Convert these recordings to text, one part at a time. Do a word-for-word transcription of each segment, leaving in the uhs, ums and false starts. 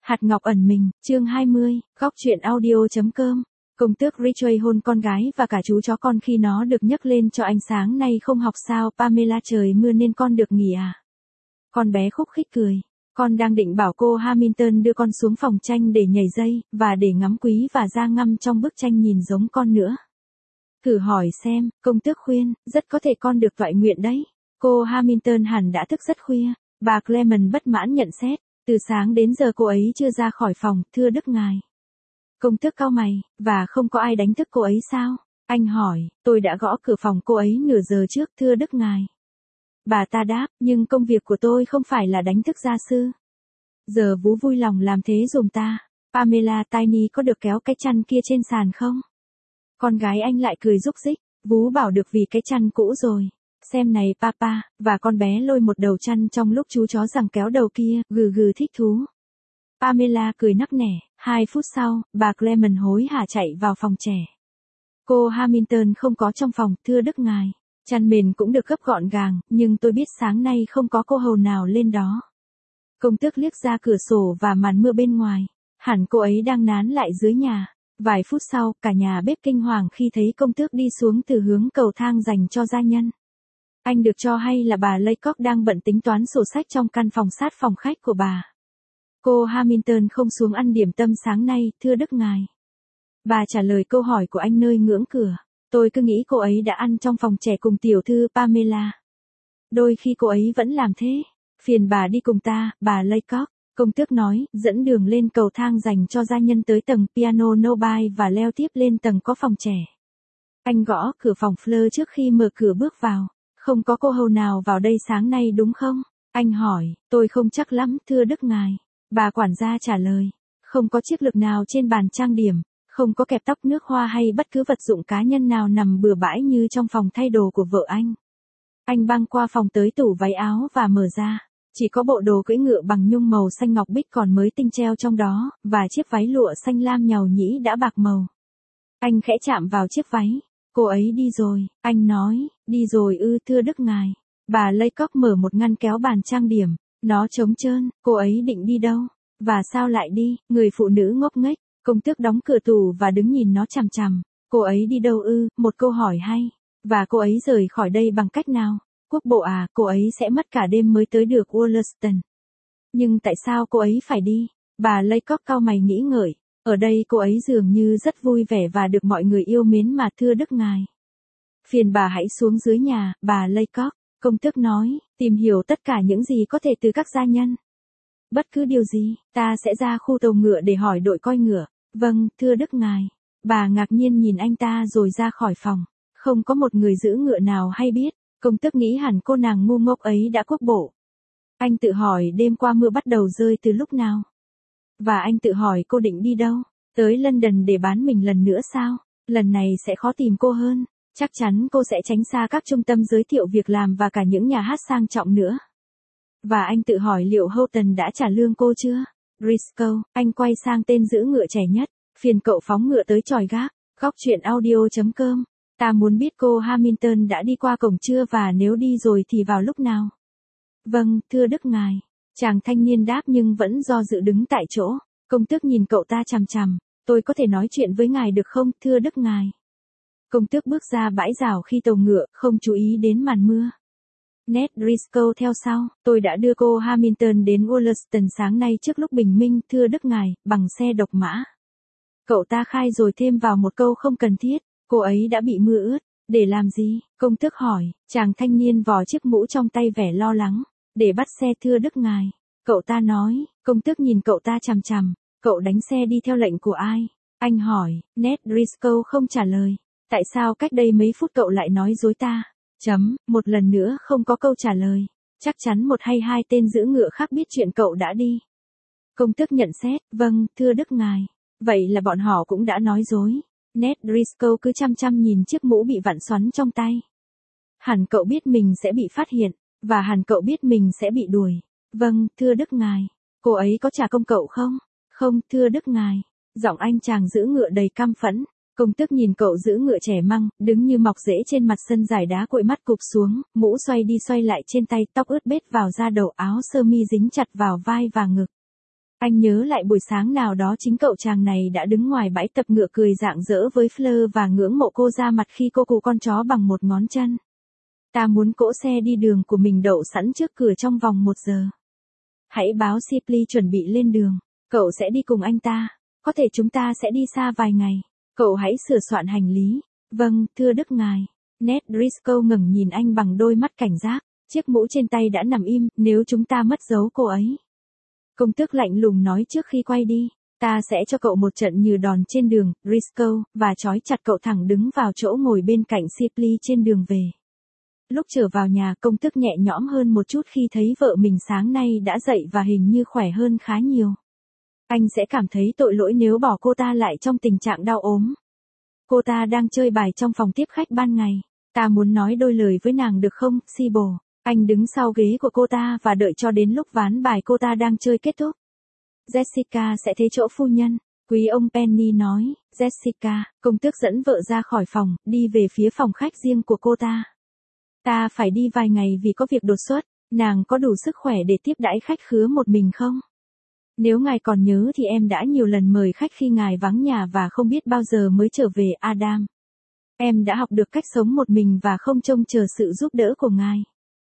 Hạt ngọc ẩn mình, chương hai mươi, góc truyện audio.com. Công tước Ridgway hôn con gái và cả chú chó con khi nó được nhấc lên cho ánh sáng nay không học sao Pamela trời mưa nên con được nghỉ à? Con bé khúc khích cười. Con đang định bảo cô Hamilton đưa con xuống phòng tranh để nhảy dây, và để ngắm quý và ra ngâm trong bức tranh nhìn giống con nữa. Thử hỏi xem, công tước khuyên, rất có thể con được toại nguyện đấy. Cô Hamilton hẳn đã thức rất khuya. Bà Clement bất mãn nhận xét. Từ sáng đến giờ cô ấy chưa ra khỏi phòng, thưa đức ngài. Công tước cau mày, và không có ai đánh thức cô ấy sao? Anh hỏi, tôi đã gõ cửa phòng cô ấy nửa giờ trước, thưa đức ngài. Bà ta đáp, nhưng công việc của tôi không phải là đánh thức gia sư. Giờ vú vui lòng làm thế giùm ta. Pamela Tiny có được kéo cái chăn kia trên sàn không? Con gái anh lại cười rúc rích, vú bảo được vì cái chăn cũ rồi. Xem này papa, và con bé lôi một đầu chăn trong lúc chú chó rằng kéo đầu kia, gừ gừ thích thú. Pamela cười nắc nẻ, hai phút sau, bà Clement hối hả chạy vào phòng trẻ. Cô Hamilton không có trong phòng, thưa đức ngài. Chăn mền cũng được gấp gọn gàng, nhưng tôi biết sáng nay không có cô hầu nào lên đó. Công tước liếc ra cửa sổ và màn mưa bên ngoài. Hẳn cô ấy đang nán lại dưới nhà. Vài phút sau, cả nhà bếp kinh hoàng khi thấy công tước đi xuống từ hướng cầu thang dành cho gia nhân. Anh được cho hay là bà Laycock đang bận tính toán sổ sách trong căn phòng sát phòng khách của bà. Cô Hamilton không xuống ăn điểm tâm sáng nay, thưa đức ngài. Bà trả lời câu hỏi của anh nơi ngưỡng cửa. Tôi cứ nghĩ cô ấy đã ăn trong phòng trẻ cùng tiểu thư Pamela. Đôi khi cô ấy vẫn làm thế. Phiền bà đi cùng ta, bà Laycock. Công tước nói, dẫn đường lên cầu thang dành cho gia nhân tới tầng piano Nobile và leo tiếp lên tầng có phòng trẻ. Anh gõ cửa phòng Fleur trước khi mở cửa bước vào. Không có cô hầu nào vào đây sáng nay đúng không? Anh hỏi, tôi không chắc lắm, thưa đức ngài. Bà quản gia trả lời, không có chiếc lược nào trên bàn trang điểm, không có kẹp tóc nước hoa hay bất cứ vật dụng cá nhân nào nằm bừa bãi như trong phòng thay đồ của vợ anh. Anh băng qua phòng tới tủ váy áo và mở ra. Chỉ có bộ đồ cưỡi ngựa bằng nhung màu xanh ngọc bích còn mới tinh treo trong đó, và chiếc váy lụa xanh lam nhàu nhĩ đã bạc màu. Anh khẽ chạm vào chiếc váy. Cô ấy đi rồi, anh nói, đi rồi ư thưa đức ngài. Bà Laycock mở một ngăn kéo bàn trang điểm, nó trống trơn, cô ấy định đi đâu? Và sao lại đi? Người phụ nữ ngốc nghếch, công tước đóng cửa tủ và đứng nhìn nó chằm chằm. Cô ấy đi đâu ư? Một câu hỏi hay. Và cô ấy rời khỏi đây bằng cách nào? Quốc bộ à, cô ấy sẽ mất cả đêm mới tới được Wollaston. Nhưng tại sao cô ấy phải đi? Bà Laycock cau mày nghĩ ngợi. Ở đây cô ấy dường như rất vui vẻ và được mọi người yêu mến mà thưa đức ngài. Phiền bà hãy xuống dưới nhà, bà Laycock. Công tước nói, tìm hiểu tất cả những gì có thể từ các gia nhân. Bất cứ điều gì, ta sẽ ra khu tàu ngựa để hỏi đội coi ngựa. Vâng, thưa đức ngài. Bà ngạc nhiên nhìn anh ta rồi ra khỏi phòng. Không có một người giữ ngựa nào hay biết. Công tước nghĩ hẳn cô nàng ngu ngốc ấy đã quốc bộ. Anh tự hỏi đêm qua mưa bắt đầu rơi từ lúc nào. Và anh tự hỏi cô định đi đâu? Tới London để bán mình lần nữa sao? Lần này sẽ khó tìm cô hơn. Chắc chắn cô sẽ tránh xa các trung tâm giới thiệu việc làm và cả những nhà hát sang trọng nữa. Và anh tự hỏi liệu Houghton đã trả lương cô chưa? Briscoe, anh quay sang tên giữ ngựa trẻ nhất. Phiền cậu phóng ngựa tới chòi gác. Góc truyện audio.com. Ta muốn biết cô Hamilton đã đi qua cổng chưa và nếu đi rồi thì vào lúc nào? Vâng, thưa đức ngài. Chàng thanh niên đáp nhưng vẫn do dự đứng tại chỗ. Công tước nhìn cậu ta chằm chằm. Tôi có thể nói chuyện với ngài được không, thưa đức ngài? Công tước bước ra bãi rào khi tàu ngựa, không chú ý đến màn mưa. Ned Briscoe theo sau. Tôi đã đưa cô Hamilton đến Wollaston sáng nay trước lúc bình minh, thưa đức ngài, bằng xe độc mã. Cậu ta khai rồi thêm vào một câu không cần thiết. Cô ấy đã bị mưa ướt. Để làm gì? Công tước hỏi. Chàng thanh niên vò chiếc mũ trong tay vẻ lo lắng. Để bắt xe thưa đức ngài. Cậu ta nói. Công tước nhìn cậu ta chằm chằm. Cậu đánh xe đi theo lệnh của ai? Anh hỏi. Ned Briscoe không trả lời. Tại sao cách đây mấy phút cậu lại nói dối ta? Chấm. Một lần nữa không có câu trả lời. Chắc chắn một hay hai tên giữ ngựa khác biết chuyện cậu đã đi. Công tước nhận xét. Vâng, thưa đức ngài. Vậy là bọn họ cũng đã nói dối. Ned Briscoe cứ chăm chăm nhìn chiếc mũ bị vặn xoắn trong tay. Hẳn cậu biết mình sẽ bị phát hiện. Và hẳn cậu biết mình sẽ bị đuổi. Vâng, thưa đức ngài. Cô ấy có trả công cậu không? Không, thưa đức ngài. Giọng anh chàng giữ ngựa đầy căm phẫn. Công tước nhìn cậu giữ ngựa trẻ măng, đứng như mọc rễ trên mặt sân dài đá cội mắt cụp xuống, mũ xoay đi xoay lại trên tay, tóc ướt bết vào da đầu, áo sơ mi dính chặt vào vai và ngực. Anh nhớ lại buổi sáng nào đó chính cậu chàng này đã đứng ngoài bãi tập ngựa cười rạng rỡ với Fleur và ngưỡng mộ cô ra mặt khi cô cù con chó bằng một ngón chân. Ta muốn cỗ xe đi đường của mình đậu sẵn trước cửa trong vòng một giờ. Hãy báo Shipley chuẩn bị lên đường. Cậu sẽ đi cùng anh ta. Có thể chúng ta sẽ đi xa vài ngày. Cậu hãy sửa soạn hành lý. Vâng, thưa Đức ngài. Ned Driscoll ngẩng nhìn anh bằng đôi mắt cảnh giác. Chiếc mũ trên tay đã nằm im, nếu chúng ta mất dấu cô ấy. Công tước lạnh lùng nói trước khi quay đi. Ta sẽ cho cậu một trận như đòn trên đường, Driscoll, và trói chặt cậu thẳng đứng vào chỗ ngồi bên cạnh Shipley trên đường về. Lúc trở vào nhà, công tước nhẹ nhõm hơn một chút khi thấy vợ mình sáng nay đã dậy và hình như khỏe hơn khá nhiều. Anh sẽ cảm thấy tội lỗi nếu bỏ cô ta lại trong tình trạng đau ốm. Cô ta đang chơi bài trong phòng tiếp khách ban ngày. Ta muốn nói đôi lời với nàng được không, Sybil? Anh đứng sau ghế của cô ta và đợi cho đến lúc ván bài cô ta đang chơi kết thúc. Jessica sẽ thế chỗ phu nhân. Quý ông Penny nói. Jessica, công tước dẫn vợ ra khỏi phòng, đi về phía phòng khách riêng của cô ta. Ta phải đi vài ngày vì có việc đột xuất. Nàng có đủ sức khỏe để tiếp đãi khách khứa một mình không? Nếu ngài còn nhớ thì em đã nhiều lần mời khách khi ngài vắng nhà và không biết bao giờ mới trở về, Adam. Em đã học được cách sống một mình và không trông chờ sự giúp đỡ của ngài.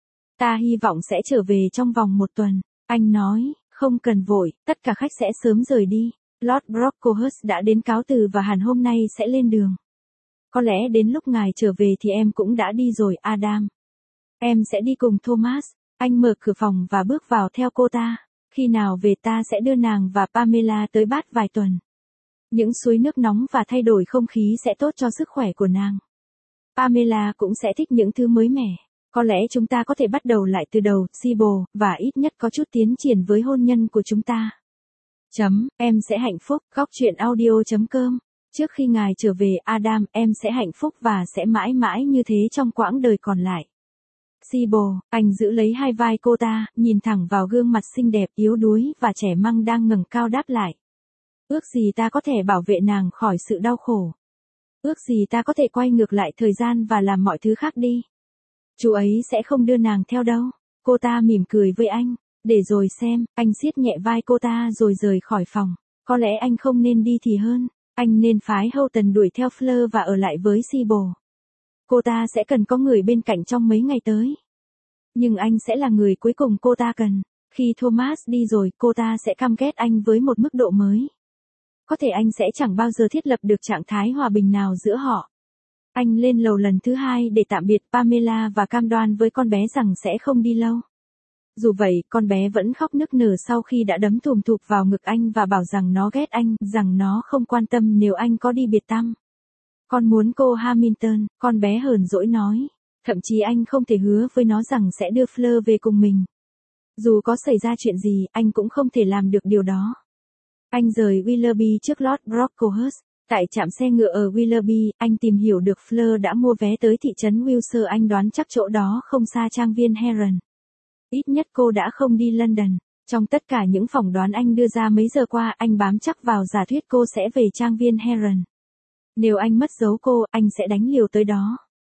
Ta hy vọng sẽ trở về trong vòng một tuần. Anh nói, không cần vội, tất cả khách sẽ sớm rời đi. Lord Brocklehurst đã đến cáo từ và hẳn hôm nay sẽ lên đường. Có lẽ đến lúc ngài trở về thì em cũng đã đi rồi, Adam. Em sẽ đi cùng Thomas. Anh mở cửa phòng và bước vào theo cô ta. Khi nào về ta sẽ đưa nàng và Pamela tới Bath vài tuần. Những suối nước nóng và thay đổi không khí sẽ tốt cho sức khỏe của nàng. Pamela cũng sẽ thích những thứ mới mẻ. Có lẽ chúng ta có thể bắt đầu lại từ đầu, Sybil, và ít nhất có chút tiến triển với hôn nhân của chúng ta. Chấm, em sẽ hạnh phúc, góc chuyện audio chấm com. Trước khi ngài trở về, Adam, em sẽ hạnh phúc và sẽ mãi mãi như thế trong quãng đời còn lại. Sybil, anh giữ lấy hai vai cô ta, nhìn thẳng vào gương mặt xinh đẹp, yếu đuối và trẻ măng đang ngẩng cao đáp lại. Ước gì ta có thể bảo vệ nàng khỏi sự đau khổ. Ước gì ta có thể quay ngược lại thời gian và làm mọi thứ khác đi. Chú ấy sẽ không đưa nàng theo đâu. Cô ta mỉm cười với anh. Để rồi xem, anh siết nhẹ vai cô ta rồi rời khỏi phòng. Có lẽ anh không nên đi thì hơn. Anh nên phái Houghton đuổi theo Fleur và ở lại với Sybil. Cô ta sẽ cần có người bên cạnh trong mấy ngày tới. Nhưng anh sẽ là người cuối cùng cô ta cần. Khi Thomas đi rồi, cô ta sẽ căm ghét anh với một mức độ mới. Có thể anh sẽ chẳng bao giờ thiết lập được trạng thái hòa bình nào giữa họ. Anh lên lầu lần thứ hai để tạm biệt Pamela và cam đoan với con bé rằng sẽ không đi lâu. Dù vậy, con bé vẫn khóc nức nở sau khi đã đấm thùm thụp vào ngực anh và bảo rằng nó ghét anh, rằng nó không quan tâm nếu anh có đi biệt tăm. Con muốn cô Hamilton, con bé hờn dỗi nói. Thậm chí anh không thể hứa với nó rằng sẽ đưa Fleur về cùng mình. Dù có xảy ra chuyện gì, anh cũng không thể làm được điều đó. Anh rời Willoughby trước Lord Brocklehurst. Tại trạm xe ngựa ở Willoughby, anh tìm hiểu được Fleur đã mua vé tới thị trấn Wiltshire. Anh đoán chắc chỗ đó không xa trang viên Heron. Ít nhất cô đã không đi London. Trong tất cả những phỏng đoán anh đưa ra mấy giờ qua, anh bám chắc vào giả thuyết cô sẽ về trang viên Heron. Nếu anh mất dấu cô, anh sẽ đánh liều tới đó.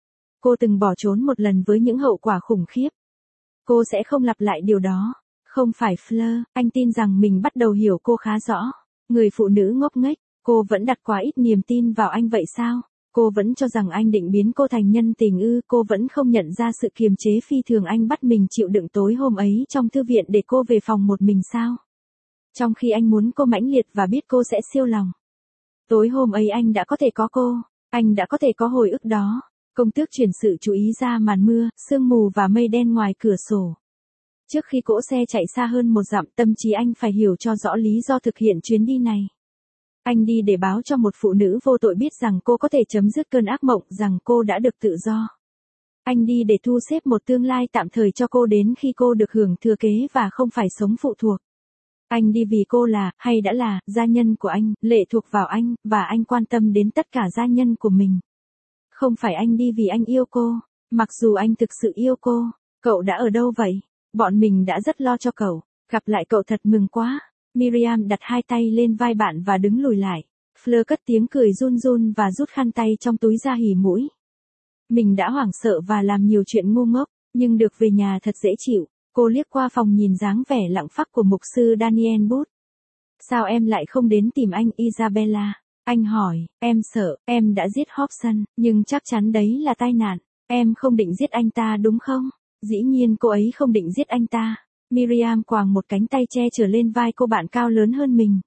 Cô từng bỏ trốn một lần với những hậu quả khủng khiếp. Cô sẽ không lặp lại điều đó. Không phải Fleur, anh tin rằng mình bắt đầu hiểu cô khá rõ. Người phụ nữ ngốc nghếch, cô vẫn đặt quá ít niềm tin vào anh vậy sao? Cô vẫn cho rằng anh định biến cô thành nhân tình ư? Cô vẫn không nhận ra sự kiềm chế phi thường anh bắt mình chịu đựng tối hôm ấy trong thư viện để cô về phòng một mình sao? Trong khi anh muốn cô mãnh liệt và biết cô sẽ siêu lòng. Tối hôm ấy anh đã có thể có cô, anh đã có thể có hồi ức đó. Công tước chuyển sự chú ý ra màn mưa, sương mù và mây đen ngoài cửa sổ. Trước khi cỗ xe chạy xa hơn một dặm, tâm trí anh phải hiểu cho rõ lý do thực hiện chuyến đi này. Anh đi để báo cho một phụ nữ vô tội biết rằng cô có thể chấm dứt cơn ác mộng, rằng cô đã được tự do. Anh đi để thu xếp một tương lai tạm thời cho cô đến khi cô được hưởng thừa kế và không phải sống phụ thuộc. Anh đi vì cô là, hay đã là, gia nhân của anh, lệ thuộc vào anh, và anh quan tâm đến tất cả gia nhân của mình. Không phải anh đi vì anh yêu cô, mặc dù anh thực sự yêu cô. Cậu đã ở đâu vậy? Bọn mình đã rất lo cho cậu. Gặp lại cậu thật mừng quá. Miriam đặt hai tay lên vai bạn và đứng lùi lại. Fleur cất tiếng cười run run và rút khăn tay trong túi ra hỉ mũi. Mình đã hoảng sợ và làm nhiều chuyện ngu ngốc, nhưng được về nhà thật dễ chịu. Cô liếc qua phòng nhìn dáng vẻ lặng phắc của mục sư Daniel Booth. Sao em lại không đến tìm anh Isabella? Anh hỏi, em sợ, em đã giết Hobson, nhưng chắc chắn đấy là tai nạn. Em không định giết anh ta đúng không? Dĩ nhiên cô ấy không định giết anh ta. Miriam quàng một cánh tay che trở lên vai cô bạn cao lớn hơn mình.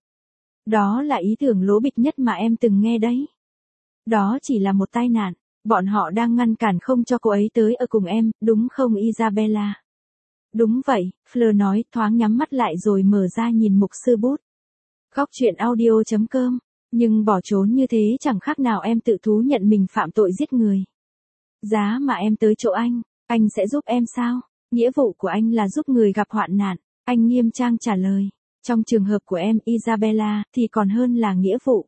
Đó là ý tưởng lố bịch nhất mà em từng nghe đấy. Đó chỉ là một tai nạn. Bọn họ đang ngăn cản không cho cô ấy tới ở cùng em, đúng không Isabella? Đúng vậy, Fleur nói, thoáng nhắm mắt lại rồi mở ra nhìn mục sư Bút. Góc truyện audio.com. Nhưng bỏ trốn như thế chẳng khác nào em tự thú nhận mình phạm tội giết người. Giá mà em tới chỗ anh, anh sẽ giúp em sao? Nghĩa vụ của anh là giúp người gặp hoạn nạn. Anh nghiêm trang trả lời. Trong trường hợp của em Isabella thì còn hơn là nghĩa vụ.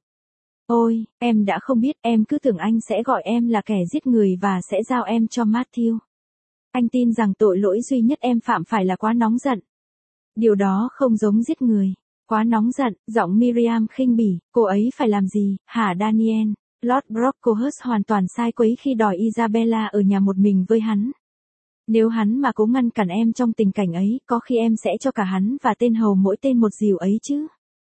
Ôi, em đã không biết, em cứ tưởng anh sẽ gọi em là kẻ giết người và sẽ giao em cho Matthew. Anh tin rằng tội lỗi duy nhất em phạm phải là quá nóng giận. Điều đó không giống giết người. Quá nóng giận, giọng Miriam khinh bỉ, cô ấy phải làm gì, hả Daniel? Lord Brocklehurst hoàn toàn sai quấy khi đòi Isabella ở nhà một mình với hắn. Nếu hắn mà cố ngăn cản em trong tình cảnh ấy, có khi em sẽ cho cả hắn và tên hầu mỗi tên một dìu ấy chứ.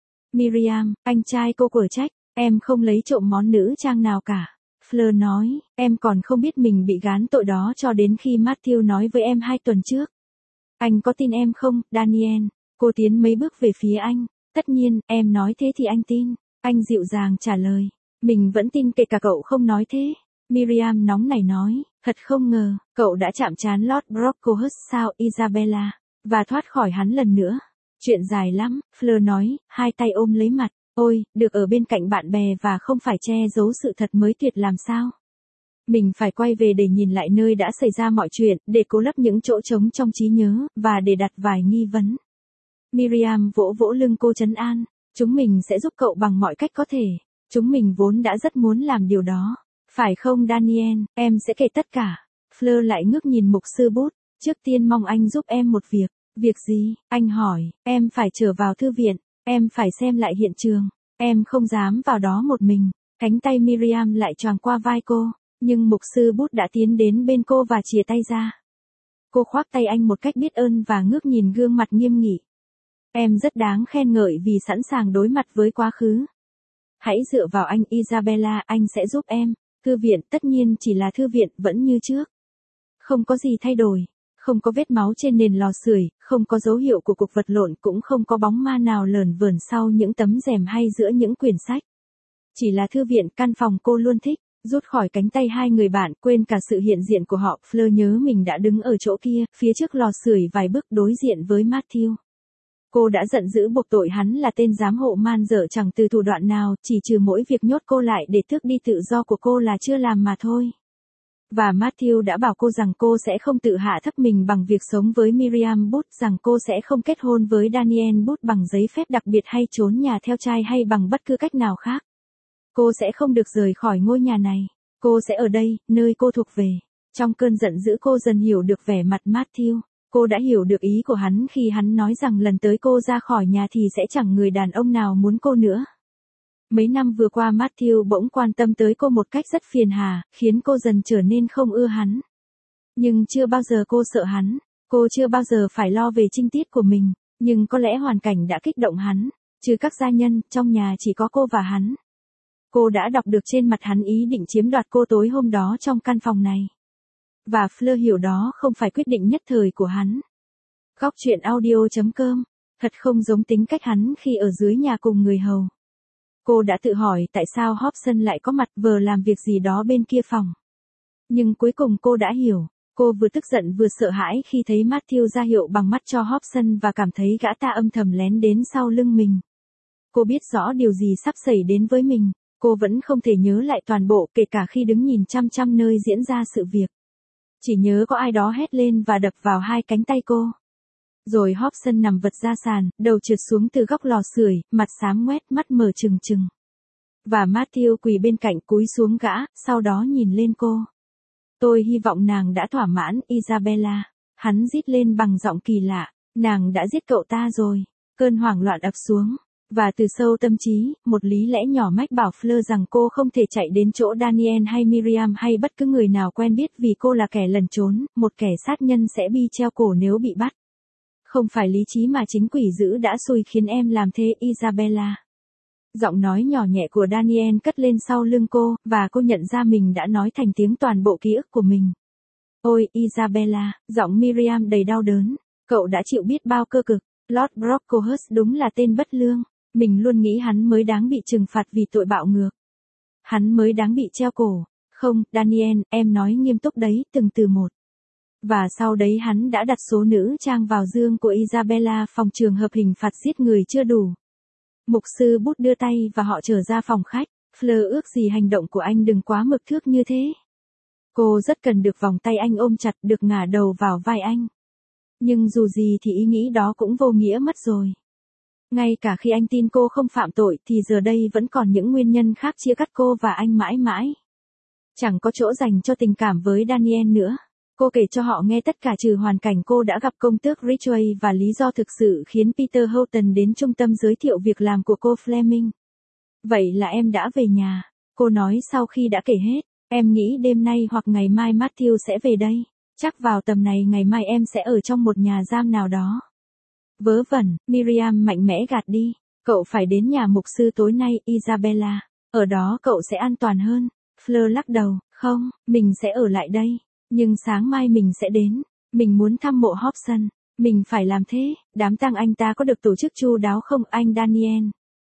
Miriam, anh trai cô quở trách, em không lấy trộm món nữ trang nào cả. Fleur nói, em còn không biết mình bị gán tội đó cho đến khi Matthew nói với em hai tuần trước. Anh có tin em không, Daniel? Cô tiến mấy bước về phía anh. Tất nhiên, em nói thế thì anh tin. Anh dịu dàng trả lời. Mình vẫn tin kể cả cậu không nói thế. Miriam nóng nảy nói, thật không ngờ, cậu đã chạm trán Lord Brocklehurst sao Isabella, và thoát khỏi hắn lần nữa. Chuyện dài lắm, Fleur nói, hai tay ôm lấy mặt. Ôi, được ở bên cạnh bạn bè và không phải che giấu sự thật mới tuyệt làm sao. Mình phải quay về để nhìn lại nơi đã xảy ra mọi chuyện, để cố lấp những chỗ trống trong trí nhớ, và để đặt vài nghi vấn. Miriam vỗ vỗ lưng cô trấn an. Chúng mình sẽ giúp cậu bằng mọi cách có thể. Chúng mình vốn đã rất muốn làm điều đó. Phải không Daniel, em sẽ kể tất cả. Fleur lại ngước nhìn mục sư Bút. Trước tiên mong anh giúp em một việc. Việc gì? Anh hỏi. Em phải trở vào thư viện. Em phải xem lại hiện trường. Em không dám vào đó một mình. Cánh tay Miriam lại choàng qua vai cô. Nhưng mục sư Bút đã tiến đến bên cô và chìa tay ra. Cô khoác tay anh một cách biết ơn và ngước nhìn gương mặt nghiêm nghị. Em rất đáng khen ngợi vì sẵn sàng đối mặt với quá khứ. Hãy dựa vào anh Isabella, anh sẽ giúp em. Thư viện tất nhiên chỉ là thư viện vẫn như trước. Không có gì thay đổi. Không có vết máu trên nền lò sưởi, không có dấu hiệu của cuộc vật lộn, cũng không có bóng ma nào lởn vởn sau những tấm rèm hay giữa những quyển sách. Chỉ là thư viện, căn phòng cô luôn thích. Rút khỏi cánh tay hai người bạn, quên cả sự hiện diện của họ, Fleur nhớ mình đã đứng ở chỗ kia, phía trước lò sưởi vài bước đối diện với Matthew. Cô đã giận dữ buộc tội hắn là tên giám hộ man dợ chẳng từ thủ đoạn nào, chỉ trừ mỗi việc nhốt cô lại để tước đi tự do của cô là chưa làm mà thôi. Và Matthew đã bảo cô rằng cô sẽ không tự hạ thấp mình bằng việc sống với Miriam Booth, rằng cô sẽ không kết hôn với Daniel Booth bằng giấy phép đặc biệt hay trốn nhà theo trai hay bằng bất cứ cách nào khác. Cô sẽ không được rời khỏi ngôi nhà này. Cô sẽ ở đây, nơi cô thuộc về. Trong cơn giận dữ cô dần hiểu được vẻ mặt Matthew. Cô đã hiểu được ý của hắn khi hắn nói rằng lần tới cô ra khỏi nhà thì sẽ chẳng người đàn ông nào muốn cô nữa. Mấy năm vừa qua Matthew bỗng quan tâm tới cô một cách rất phiền hà, khiến cô dần trở nên không ưa hắn. Nhưng chưa bao giờ cô sợ hắn. Cô chưa bao giờ phải lo về trinh tiết của mình. Nhưng có lẽ hoàn cảnh đã kích động hắn. Trừ các gia nhân, trong nhà chỉ có cô và hắn. Cô đã đọc được trên mặt hắn ý định chiếm đoạt cô tối hôm đó trong căn phòng này. Và Fleur hiểu đó không phải quyết định nhất thời của hắn. Góc truyện audio.com. Thật không giống tính cách hắn khi ở dưới nhà cùng người hầu. Cô đã tự hỏi tại sao Hobson lại có mặt vờ làm việc gì đó bên kia phòng. Nhưng cuối cùng cô đã hiểu. Cô vừa tức giận vừa sợ hãi khi thấy Matthew ra hiệu bằng mắt cho Hobson và cảm thấy gã ta âm thầm lén đến sau lưng mình. Cô biết rõ điều gì sắp xảy đến với mình. Cô vẫn không thể nhớ lại toàn bộ kể cả khi đứng nhìn chăm chăm nơi diễn ra sự việc. Chỉ nhớ có ai đó hét lên và đập vào hai cánh tay cô. Rồi Hobson nằm vật ra sàn, đầu trượt xuống từ góc lò sưởi, mặt xám ngoét, mắt mở trừng trừng. Và Matthew quỳ bên cạnh cúi xuống gã, sau đó nhìn lên cô. Tôi hy vọng nàng đã thỏa mãn, Isabella. Hắn rít lên bằng giọng kỳ lạ. Nàng đã giết cậu ta rồi. Cơn hoảng loạn ập xuống. Và từ sâu tâm trí, một lý lẽ nhỏ mách bảo Fleur rằng cô không thể chạy đến chỗ Daniel hay Miriam hay bất cứ người nào quen biết vì cô là kẻ lẩn trốn, một kẻ sát nhân sẽ bị treo cổ nếu bị bắt. Không phải lý trí mà chính quỷ dữ đã xui khiến em làm thế Isabella. Giọng nói nhỏ nhẹ của Daniel cất lên sau lưng cô, và cô nhận ra mình đã nói thành tiếng toàn bộ ký ức của mình. Ôi, Isabella, giọng Miriam đầy đau đớn. Cậu đã chịu biết bao cơ cực. Lord Brocklehurst đúng là tên bất lương. Mình luôn nghĩ hắn mới đáng bị trừng phạt vì tội bạo ngược. Hắn mới đáng bị treo cổ. Không, Daniel, em nói nghiêm túc đấy, từng từ một. Và sau đấy hắn đã đặt số nữ trang vào giường của Isabella, phòng trường hợp hình phạt giết người chưa đủ. Mục sư Bút đưa tay và họ trở ra phòng khách. Fleur ước gì hành động của anh đừng quá mực thước như thế. Cô rất cần được vòng tay anh ôm chặt, được ngả đầu vào vai anh. Nhưng dù gì thì ý nghĩ đó cũng vô nghĩa mất rồi. Ngay cả khi anh tin cô không phạm tội thì giờ đây vẫn còn những nguyên nhân khác chia cắt cô và anh mãi mãi. Chẳng có chỗ dành cho tình cảm với Daniel nữa. Cô kể cho họ nghe tất cả trừ hoàn cảnh cô đã gặp công tước Ridgway và lý do thực sự khiến Peter Houghton đến trung tâm giới thiệu việc làm của cô Fleming. Vậy là em đã về nhà, cô nói sau khi đã kể hết. Em nghĩ đêm nay hoặc ngày mai Matthew sẽ về đây. Chắc vào tầm này ngày mai em sẽ ở trong một nhà giam nào đó. Vớ vẩn, Miriam mạnh mẽ gạt đi. Cậu phải đến nhà mục sư tối nay, Isabella. Ở đó cậu sẽ an toàn hơn. Fleur lắc đầu, không, mình sẽ ở lại đây. Nhưng sáng mai mình sẽ đến. Mình muốn thăm mộ Hobson. Mình phải làm thế. Đám tang anh ta có được tổ chức chu đáo không anh Daniel?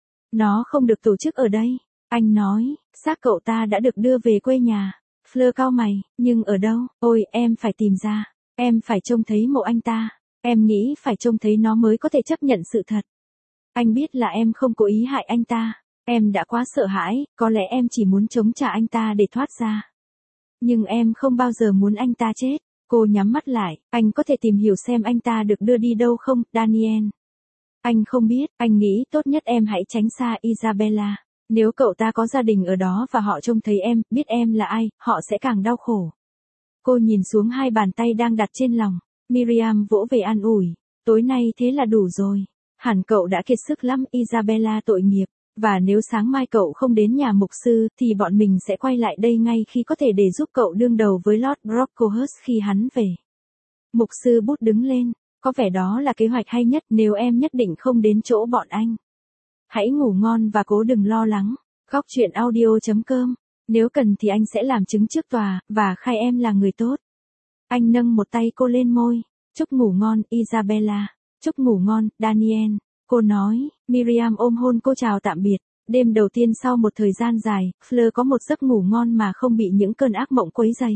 Nó không được tổ chức ở đây. Anh nói, xác cậu ta đã được đưa về quê nhà. Fleur cau mày, nhưng ở đâu? Ôi, em phải tìm ra. Em phải trông thấy mộ anh ta. Em nghĩ phải trông thấy nó mới có thể chấp nhận sự thật. Anh biết là em không cố ý hại anh ta. Em đã quá sợ hãi, có lẽ em chỉ muốn chống trả anh ta để thoát ra. Nhưng em không bao giờ muốn anh ta chết. Cô nhắm mắt lại, anh có thể tìm hiểu xem anh ta được đưa đi đâu không, Daniel? Anh không biết, anh nghĩ tốt nhất em hãy tránh xa Isabella. Nếu cậu ta có gia đình ở đó và họ trông thấy em, biết em là ai, họ sẽ càng đau khổ. Cô nhìn xuống hai bàn tay đang đặt trên lòng. Miriam vỗ về an ủi. Tối nay thế là đủ rồi. Hẳn cậu đã kiệt sức lắm, Isabella tội nghiệp. Và nếu sáng mai cậu không đến nhà mục sư, thì bọn mình sẽ quay lại đây ngay khi có thể để giúp cậu đương đầu với Lord Brocklehurst khi hắn về. Mục sư Bút đứng lên. Có vẻ đó là kế hoạch hay nhất nếu em nhất định không đến chỗ bọn anh. Hãy ngủ ngon và cố đừng lo lắng. Góc truyện audio chấm com. Nếu cần thì anh sẽ làm chứng trước tòa, và khai em là người tốt. Anh nâng một tay cô lên môi. Chúc ngủ ngon, Isabella. Chúc ngủ ngon, Daniel. Cô nói. Miriam ôm hôn cô chào tạm biệt. Đêm đầu tiên sau một thời gian dài, Fleur có một giấc ngủ ngon mà không bị những cơn ác mộng quấy rầy.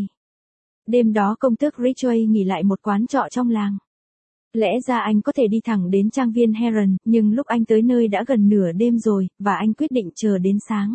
Đêm đó công tước Ridgway nghỉ lại một quán trọ trong làng. Lẽ ra anh có thể đi thẳng đến trang viên Heron, nhưng lúc anh tới nơi đã gần nửa đêm rồi, và anh quyết định chờ đến sáng.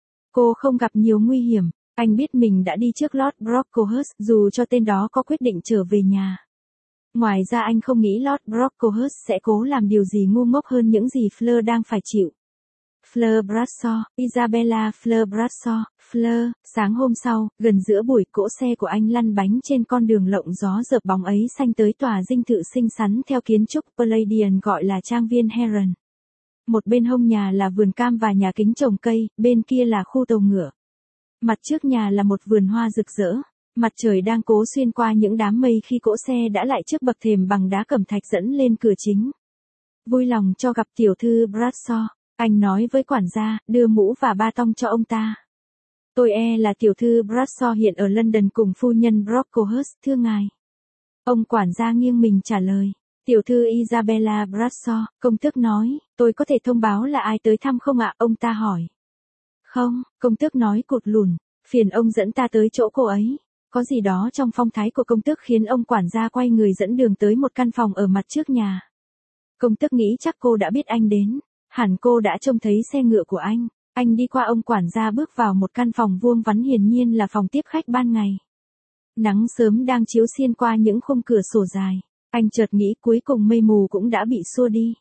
Cô không gặp nhiều nguy hiểm. Anh biết mình đã đi trước Lord Brocklehurst, dù cho tên đó có quyết định trở về nhà. Ngoài ra anh không nghĩ Lord Brocklehurst sẽ cố làm điều gì ngu ngốc hơn những gì Fleur đang phải chịu. Fleur Bradshaw, Isabella Fleur Bradshaw, Fleur, sáng hôm sau, gần giữa buổi cỗ xe của anh lăn bánh trên con đường lộng gió dợp bóng ấy xanh tới tòa dinh thự xinh xắn theo kiến trúc Palladian gọi là trang viên Heron. Một bên hông nhà là vườn cam và nhà kính trồng cây, bên kia là khu tàu ngựa. Mặt trước nhà là một vườn hoa rực rỡ. Mặt trời đang cố xuyên qua những đám mây khi cỗ xe đã lại trước bậc thềm bằng đá cẩm thạch dẫn lên cửa chính. Vui lòng cho gặp tiểu thư Bradshaw. Anh nói với quản gia, đưa mũ và ba tong cho ông ta. Tôi e là tiểu thư Bradshaw hiện ở London cùng phu nhân Brocklehurst, thưa ngài. Ông quản gia nghiêng mình trả lời. Tiểu thư Isabella Bradshaw, công tước nói, tôi có thể thông báo là ai tới thăm không ạ, ông ta hỏi. Không, công tước nói cụt lùn, phiền ông dẫn ta tới chỗ cô ấy. Có gì đó trong phong thái của công tước khiến ông quản gia quay người dẫn đường tới một căn phòng ở mặt trước nhà. Công tước nghĩ chắc cô đã biết anh đến. Hẳn cô đã trông thấy xe ngựa của anh. Anh đi qua ông quản gia bước vào một căn phòng vuông vắn hiển nhiên là phòng tiếp khách ban ngày. Nắng sớm đang chiếu xiên qua những khung cửa sổ dài. Anh chợt nghĩ cuối cùng mây mù cũng đã bị xua đi.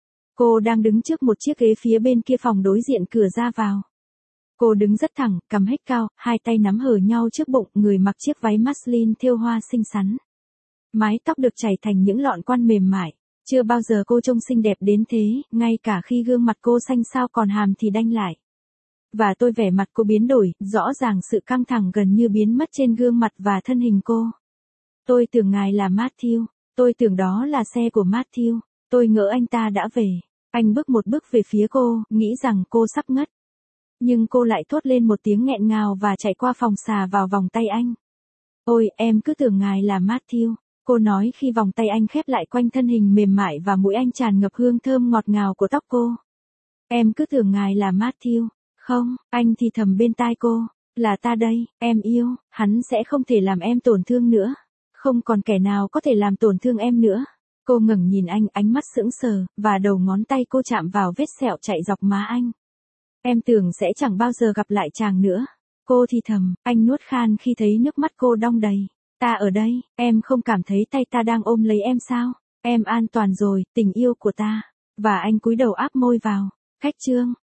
Cô đang đứng trước một chiếc ghế phía bên kia phòng đối diện cửa ra vào. Cô đứng rất thẳng, cằm hếch cao, hai tay nắm hở nhau trước bụng, người mặc chiếc váy muslin thêu hoa xinh xắn. Mái tóc được chảy thành những lọn quan mềm mại. Chưa bao giờ cô trông xinh đẹp đến thế, ngay cả khi gương mặt cô xanh xao còn hàm thì đanh lại. Và tôi vẻ mặt cô biến đổi, rõ ràng sự căng thẳng gần như biến mất trên gương mặt và thân hình cô. Tôi tưởng ngài là Matthew. Tôi tưởng đó là xe của Matthew, tôi ngỡ anh ta đã về. Anh bước một bước về phía cô, nghĩ rằng cô sắp ngất. Nhưng cô lại thốt lên một tiếng nghẹn ngào và chạy qua phòng xà vào vòng tay anh. Ôi, em cứ tưởng ngài là Matthew, cô nói khi vòng tay anh khép lại quanh thân hình mềm mại và mũi anh tràn ngập hương thơm ngọt ngào của tóc cô. Em cứ tưởng ngài là Matthew. Không, anh thì thầm bên tai cô, là ta đây, em yêu, hắn sẽ không thể làm em tổn thương nữa. Không còn kẻ nào có thể làm tổn thương em nữa. Cô ngẩng nhìn anh, ánh mắt sững sờ, và đầu ngón tay cô chạm vào vết sẹo chạy dọc má anh. Em tưởng sẽ chẳng bao giờ gặp lại chàng nữa. Cô thì thầm, anh nuốt khan khi thấy nước mắt cô đong đầy. Ta ở đây, em không cảm thấy tay ta đang ôm lấy em sao? Em an toàn rồi, tình yêu của ta. Và anh cúi đầu áp môi vào. Cách chương